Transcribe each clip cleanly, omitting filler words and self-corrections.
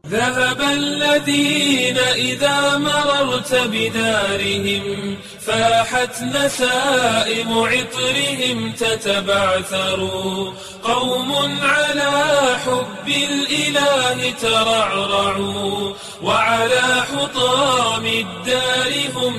ذهب الذين إذا مررت بدارهم فاحت نسائم عطرهم تتبعثر، قوم على حب الإله ترعرعوا، وعلى حطام الدار هم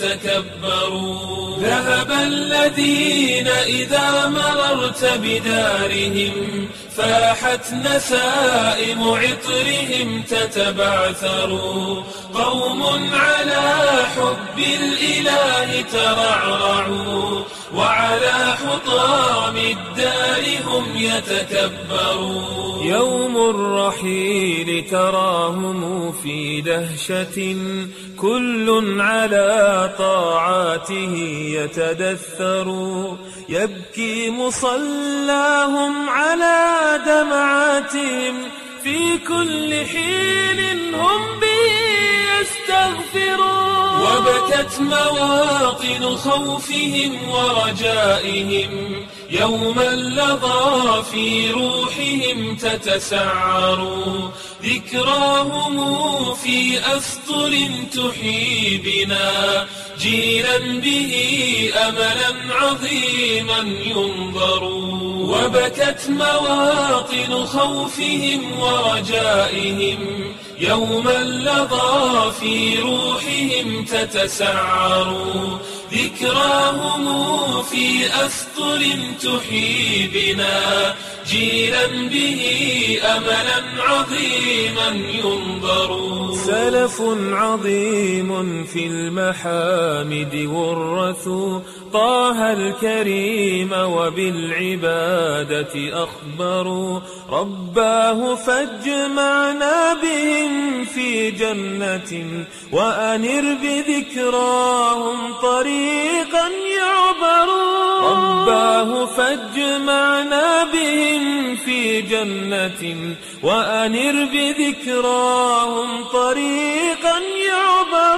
يتكبرون. ذهب الذين إذا مررت بدارهم فاحت نسائم عطرهم تتبعثر، قوم على حب الإله ترعرعوا، وعلى حطام الدار هم يتكبرون. يوم الرحيل تراهم في دهشة، كل على طاعاته يتدثر، يبكي مصلاهم على دمعاتهم، في كل حين هم به يستغفرون. وبكت مواطن خوفهم ورجائهم، يوما لظى في روحهم تتسعر، ذكراهم في أسطر تحيي بنا، جيلا به أملا عظيما ينظر. وبكت مواطن خوفهم ورجائهم، يوما لظى في روحهم تتسعر، ذكراهم في أسطر تحيي بنا، جيلا به أملا عظيما ينظر. سلف عظيم في المحامد ورثوا طه الكريم وبالعبادة أخبروا، رباه فاجمعنا بهم في جنة، وأنر بذكراهم طريقا يعبر. رباه فاجمعنا بهم في جنة، وأنر بذكراهم طريقا يعبر.